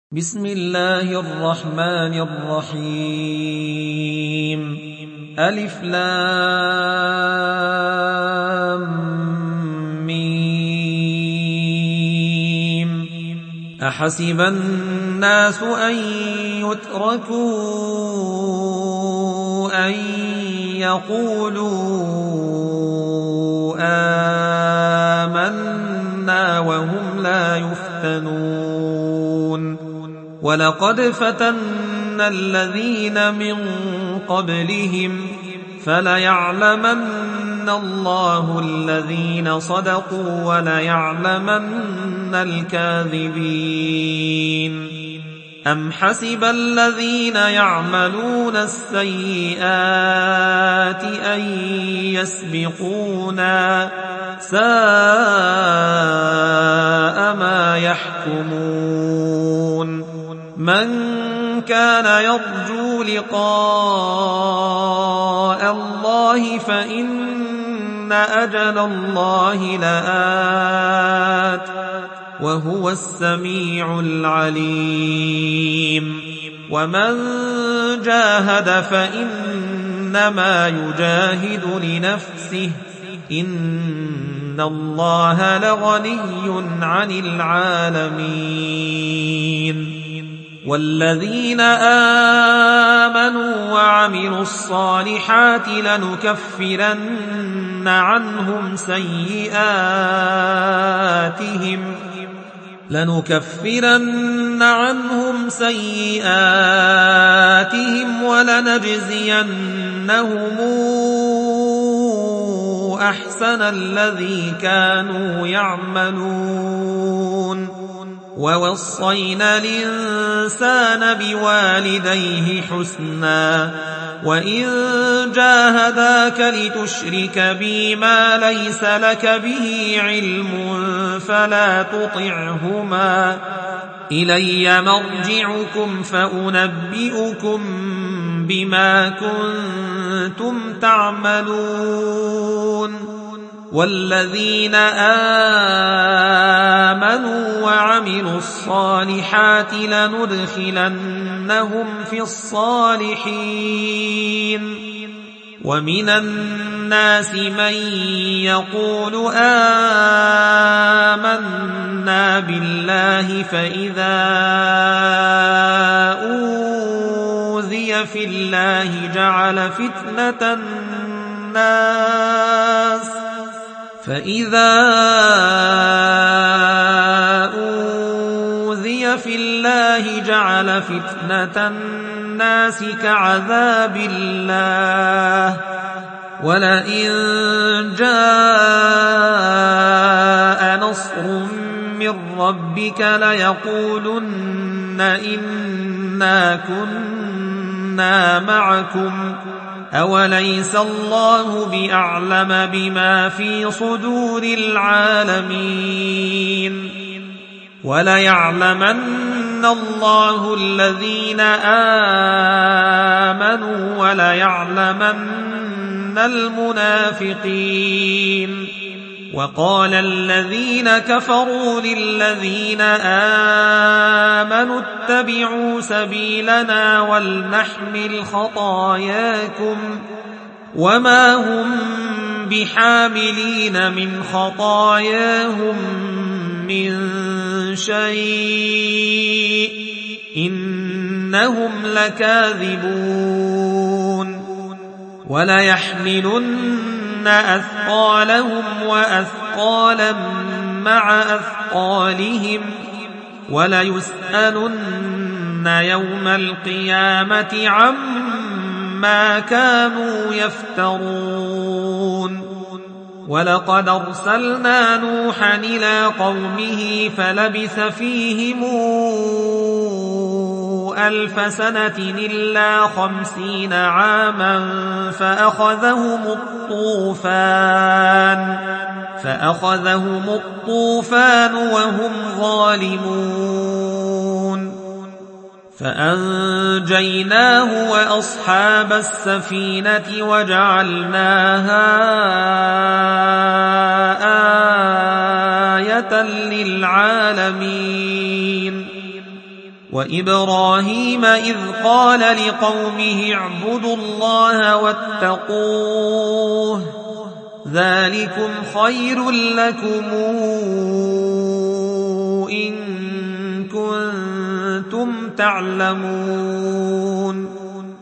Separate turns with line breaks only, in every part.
بسم الله الرحمن الرحيم ألف لام ميم أحسب الناس أن يتركوا أن يقولوا آمنا وهم لا يفتنون ولقد فتنا الذين من قبلهم فليعلمن الله الذين صدقوا وليعلمن الكاذبين أم حسب الذين يعملون السيئات أن يسبقونا ساء ما يحكمون من كان يرجو لقاء الله فإن أجل الله لآت وهو السميع العليم ومن جاهد فإنما يجاهد لنفسه إن الله لغني عن العالمين والذين آمنوا وعملوا الصالحات لنكفرن عنهم سيئاتهم ولنجزينهم أحسن الذي كانوا يعملون ووصينا الإنسان بوالديه حسنا وإن جاهداك لتشرك بي ما ليس لك به علم فلا تطعهما إلي مرجعكم فأنبئكم بما كنتم تعملون والذين آمنوا وعملوا الصالحات لندخلنهم في الصالحين ومن الناس من يقول آمنا بالله فإذا أوذي في الله جعل فتنة الناس كعذاب الله ولئن جاء نصر من ربك ليقولن إنا كنا معكم أوليس الله بأعلم بما في صدور العالمين وليعلمن الله الذين آمنوا وليعلمن المنافقين وقال الذين كفروا للذين آمنوا اتبعوا سبيلنا ولنحمل خطاياكم وما هم بحاملين من خطاياهم من شيء إنهم لكاذبون وليحملن أثقالهم وأثقالا مع أثقالهم وليسألن يوم القيامة عما كانوا يفترون ولقد أرسلنا نوحا إلى قومه فلبث فيهم 1000 سنة إلا 50 عاما فأخذهم الطوفان وهم ظالمون فأنجيناه وأصحاب السفينة وجعلناها آية للعالمين وإبراهيم إذ قال لقومه اعبدوا الله واتقوه ذلكم خير لكم إن كنتم تعلمون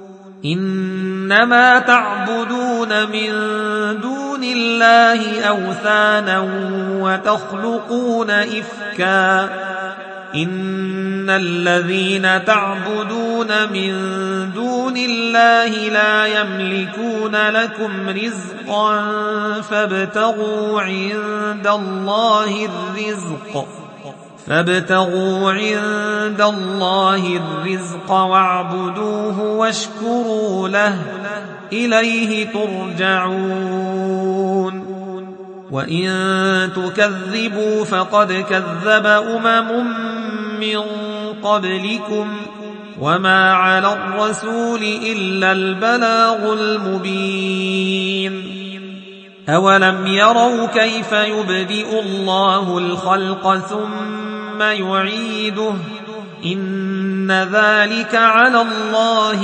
إنما تعبدون من دون الله أوثانا وتخلقون إفكا إن الذين تعبدون من دون الله لا يملكون لكم رزقا فابتغوا عند الله الرزق واعبدوه واشكروا له إليه ترجعون وإن تكذبوا فقد كذب من قبلكم وما على الرسول إلا البلاغ المبين أولم يروا كيف يبدئ الله الخلق ثم يعيده إن ذلك على الله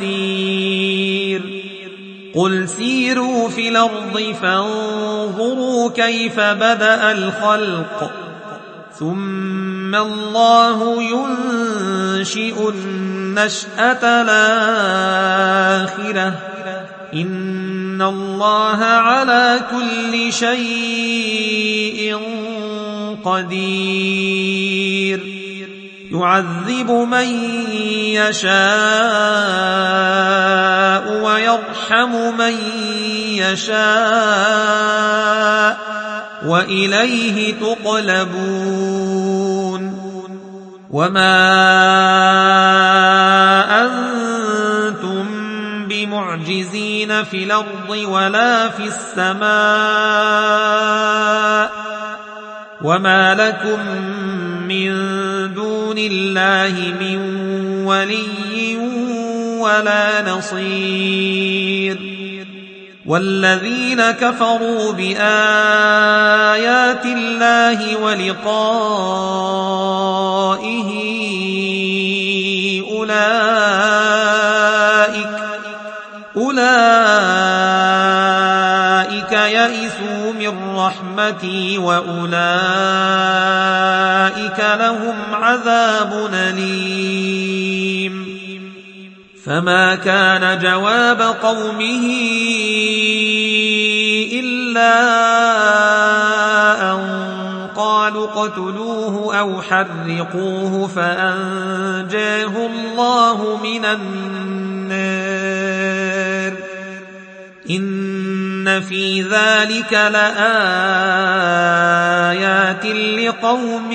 يسير قل سيروا في الأرض فانظروا كيف بدأ الخلق ثم الله ينشئ النشأة الآخرة إن الله على كل شيء قدير يعذب من يشاء ويرحم من يشاء وإليه تقلبون وما أنتم بمعجزين في الأرض ولا في السماء وما لكم من دون الله من ولي ولا نصير والذين كفروا بآيات الله ولقائه أولئك يئسوا من رحمتي وأولئك لهم عذاب أليم فما كان جواب قومه إلا أن قالوا اقتلوه أو حرقوه فأنجاه الله من النار إن في ذلك لآيات لقوم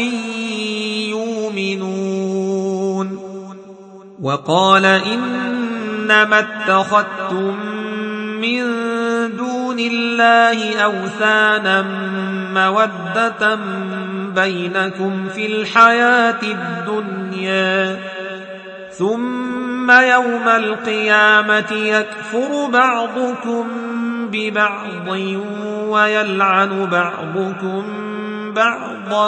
يؤمنون وقال إنما اتخذتم من دون الله أوثانا مودة بينكم في الحياة الدنيا ثم يوم القيامة يكفر بعضكم ببعض ويلعن بعضكم بعضا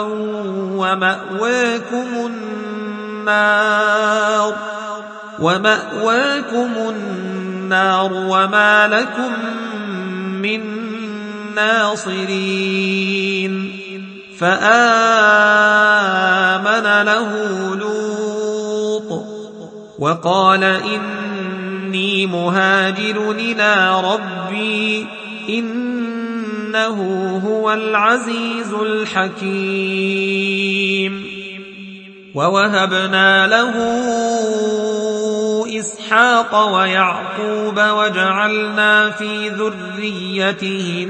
ومأواكم النار وما لكم من ناصرين فآمن له لوط وقال إني مهاجر إلى ربي إنه هو العزيز الحكيم ووهبنا له إسحاق ويعقوب وجعلنا في ذريته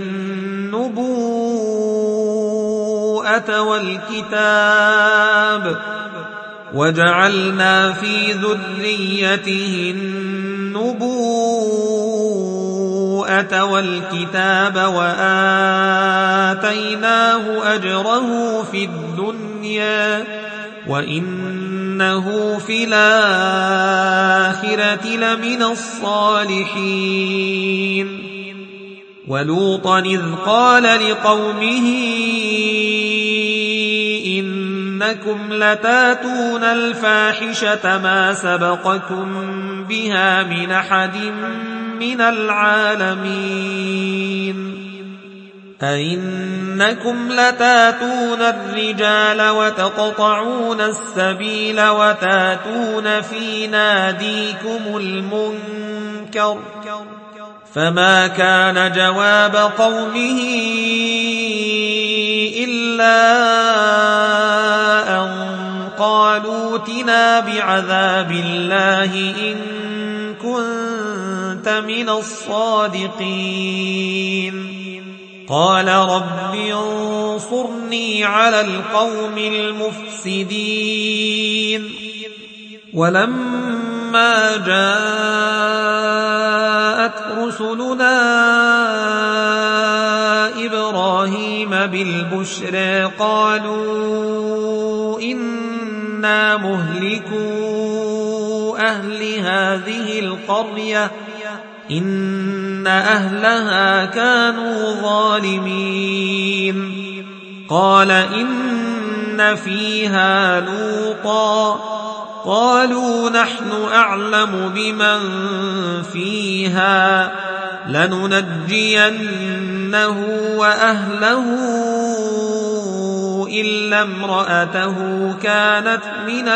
النبوءة والكتاب وآتيناه أجره في الدنيا وإنه في الآخرة لمن الصالحين ولوطا إذ قال لقومه إنكم إنكم لتاتون الفاحشة ما سبقكم بها من أحد من العالمين أئنكم لتاتون الرجال وتقطعون السبيل وتاتون في ناديكم المنكر فما كان جواب قومه إلا أن قالوا ائتنا بعذاب الله إن كنت من الصادقين قال رب انصرني على القوم المفسدين ولما جاءت رسلنا إبراهيم بالبشرى قالوا إنا مهلكو أهل هذه القرية إن أهلها كانوا ظالمين قال إن فيها لوطا قالوا نحن أعلم بمن فيها لننجينه وأهله إلا امرأته كانت من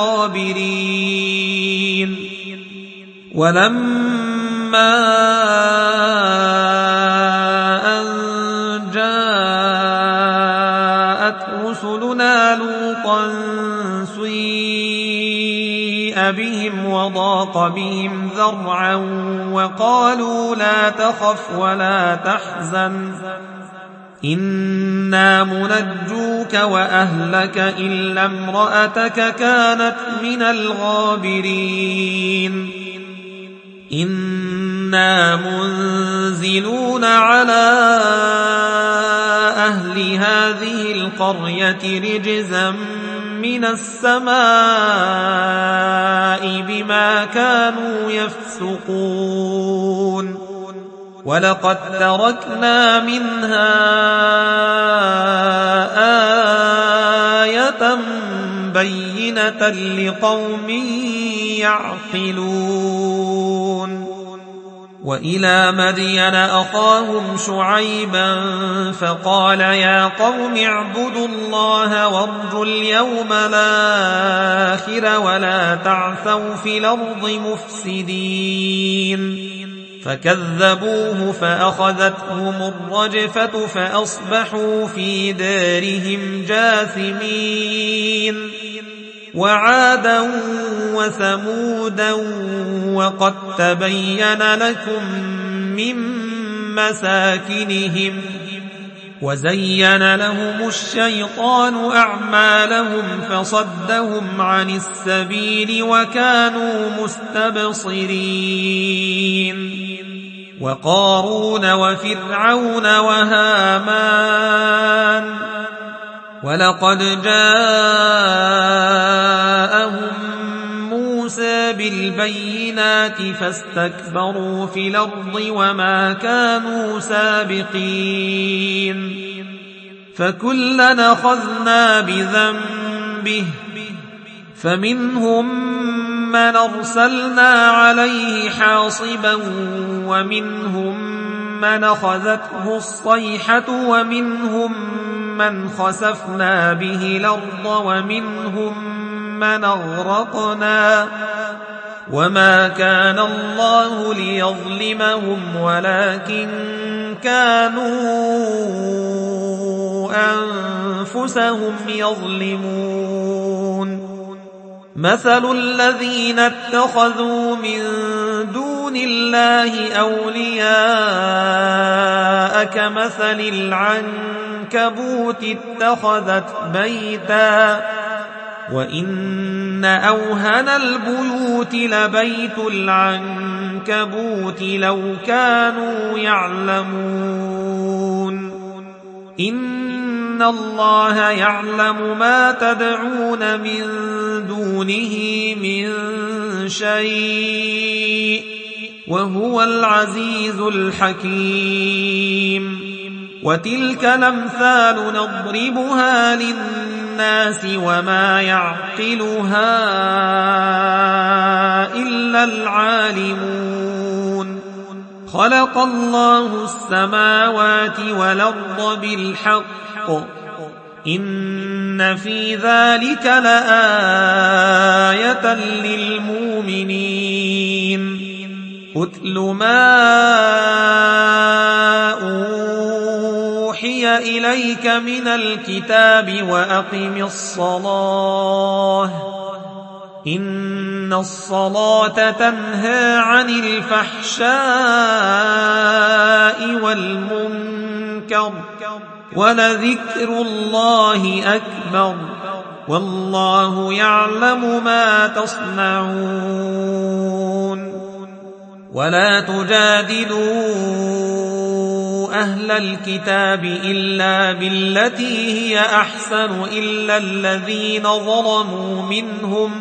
الغابرين ولما أن جاءت رسلنا لوطا سيء بهم وضاق بهم ذرعا وقالوا لا تخف ولا تحزن إنا منجوك وأهلك إلا امرأتك كانت من الغابرين إنا منزلون على أهل هذه القرية رجزا من السماء بما كانوا يفسقون ولقد تركنا منها آية بينة لقوم يعقلون وإلى مدين أخاهم شعيبا فقال يا قوم اعبدوا الله وارجوا اليوم الآخر ولا تعثوا في الأرض مفسدين فكذبوه فأخذتهم الرجفة فأصبحوا في دارهم جاثمين وعادا وثمودا وقد تبين لكم من مساكنهم وزين لهم الشيطان أعمالهم فصدهم عن السبيل وكانوا مستبصرين وقارون وفرعون وهامان ولقد جاءهم موسى بالبينات فاستكبروا في الأرض وما كانوا سابقين فكلا أخذنا بذنبه فمنهم من أرسلنا عليه حاصبا ومنهم من أخذته الصيحة ومنهم من خسفنا به الأرض ومنهم من أغرقنا وما كان الله ليظلمهم ولكن كانوا أنفسهم يظلمون مثل الذين اتخذوا من دون الله أولياء كمثل العنكبوت اتخذت بيتا وإن أوهن البيوت لبيت العنكبوت لو كانوا يعلمون إن الله يعلم ما تدعون من دونه من شيء وهو العزيز الحكيم وتلك الأمثال نضربها للناس الناس وما يعقلها إلا العالمون. خلق الله السماوات والأرض بالحق إن في ذلك لآية للمؤمنين. أتل ما أوحي إليك من الكتاب وأقم الصلاة إن الصلاة تنهى عن الفحشاء والمنكر ولذكر الله أكبر والله يعلم ما تصنعون. ولا تجادلوا أهل الكتاب إلا بالتي هي أحسن إلا الذين ظلموا منهم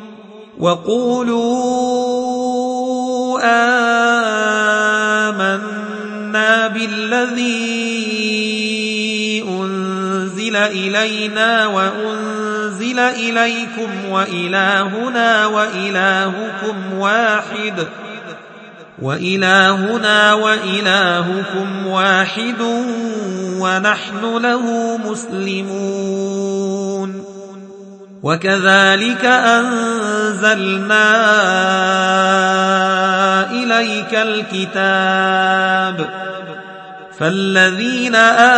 وقولوا آمنا بالذي أنزل إلينا وأنزل إليكم وإلهنا وإلهكم واحد ونحن له مسلمون. وكذلك أنزلنا إليك الكتاب فالذين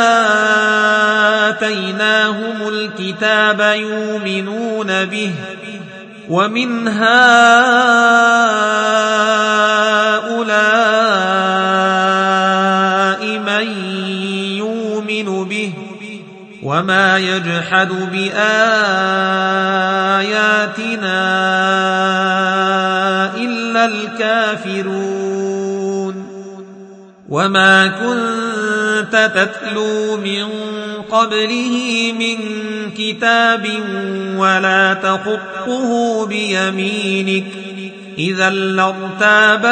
آتيناهم الكتاب يؤمنون به ومن هؤلاء من يؤمن به وما يجحد بآياتنا إلا الكافرون. وما كنت تتلو من قبله من كتاب ولا تخطه بيمينك إذا لارتاب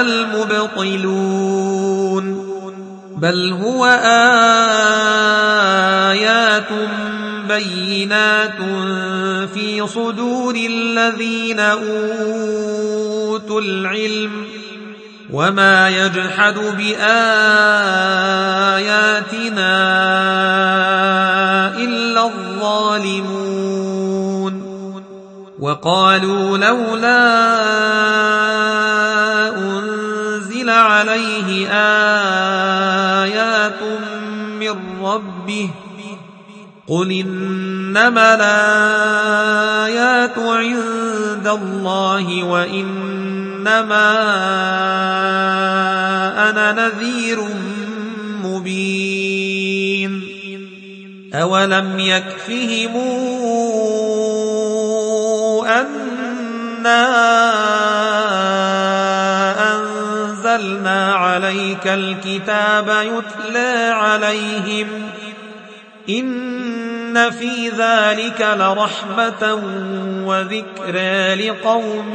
المبطلون. بل هو آيات بينات في صدور الذين أوتوا العلم وما يجحد بآياتنا إلا الظالمون. وقالوا لولا أنزل عليه آيات من ربه قل إنما الآيات عند الله وإنما أنا نذير مبين. أولم يكفهم أنا أنزلنا عليك الكتاب يتلى عليهم إن في ذلك لرحمة وذكرى لقوم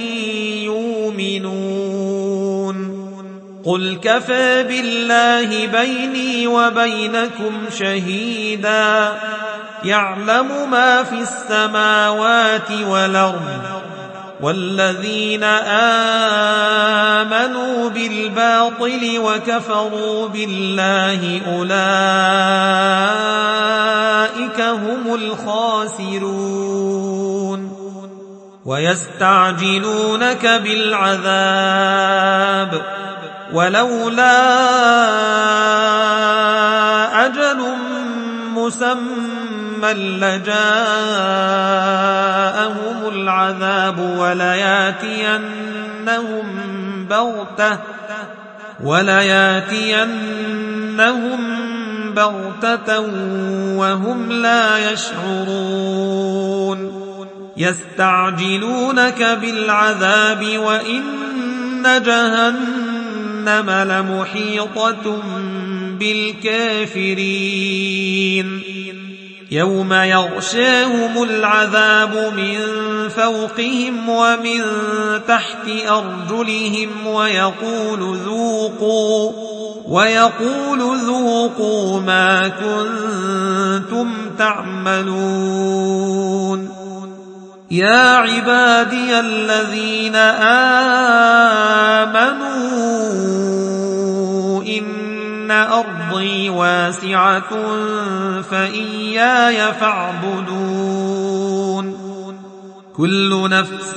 يؤمنون. قل كفى بالله بيني وبينكم شهيدا يعلم ما في السماوات والأرض والذين آمنوا بالباطل وكفروا بالله أولئك هم الخاسرون. ويستعجلونك بالعذاب ولولا أجل مسمى لجاءهم العذاب ولياتينهم بغتة وهم لا يشعرون. يستعجلونك بالعذاب وإن جهنم لمحيطة بالكافرين. يوم يغشاهم العذاب من فوقهم ومن تحت أرجلهم ويقول ذوقوا ما كنتم تعملون يا عبادي الذين آمنوا إن أرضي واسعة فإياي فاعبدون كل نفس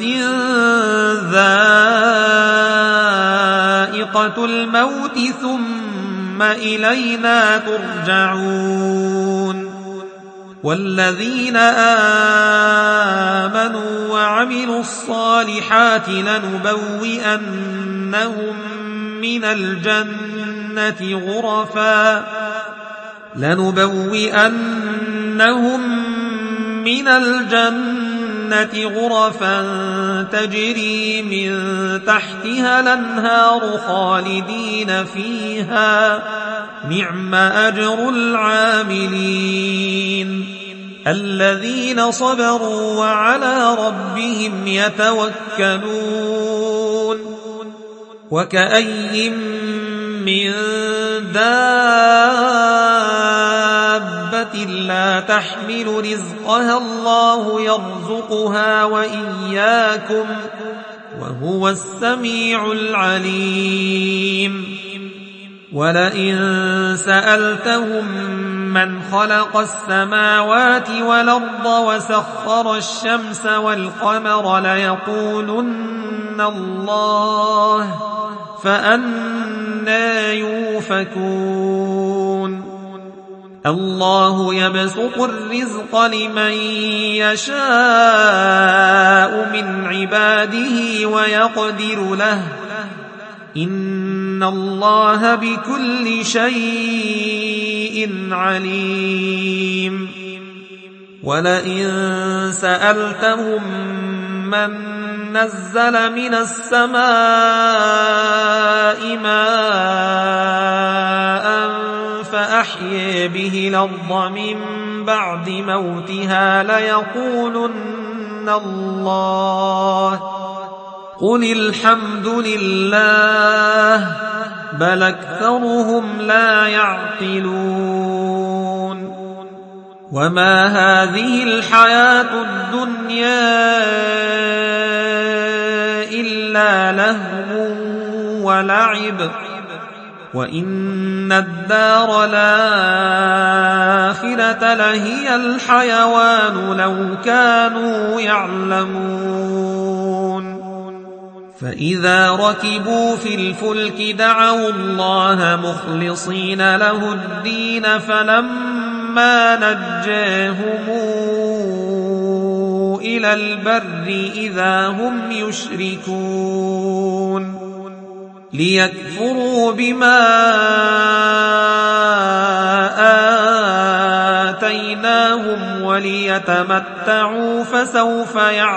ذائقة الموت ثم إلينا ترجعون والذين آمنوا وعملوا الصالحات لنبوئنهم من الجنة غرفا تجري من تحتها الأنهار خالدين فيها نعم أجر العاملين الذين صبروا وعلى ربهم يتوكلون وكأي من دابة لا تحمل رزقها الله يرزقها وإياكم وهو السميع العليم ولئن سألتهم من خلق السماوات والأرض وسخر الشمس والقمر ليقولن الله فأنى يؤفكون الله يبسط الرزق لمن يشاء من عباده ويقدر له إن الله بكل شيء عليم ولئن سألتهم من نزل من السماء ماء فأحيي به الأرض من بعد موتها ليقولن الله قل الحمد لله بل أكثرهم لا يعقلون وما هذه الحياة الدنيا إلا لهو ولعب وإن الدار الآخرة لهي الحيوان لو كانوا يعلمون فإذا ركبوا في الفلك دعوا الله مخلصين له الدين فلما نجاهم إلى البر إذا هم يشركون ليكفروا بما آتيناهم وليتمتعوا فسوف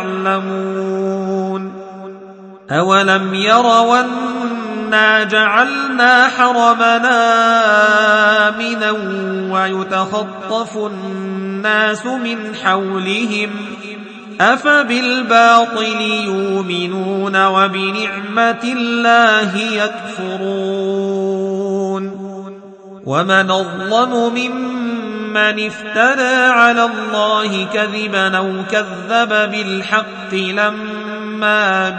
يعلمون أولم يروا أنا جعلنا حرمنا آمنا ويتخطف الناس من حولهم أفبالباطل يؤمنون وبنعمة الله يكفرون ومن أظلم ممن افترى على الله كذبا أو كذب بالحق لما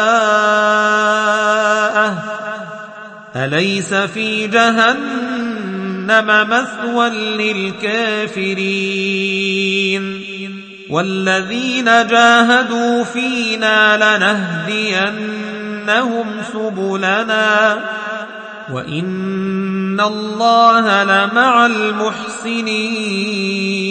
جاءه أليس في جهنم مثوى للكافرين والذين جاهدوا فينا لنهدينهم سبلنا وإن الله لمع المحسنين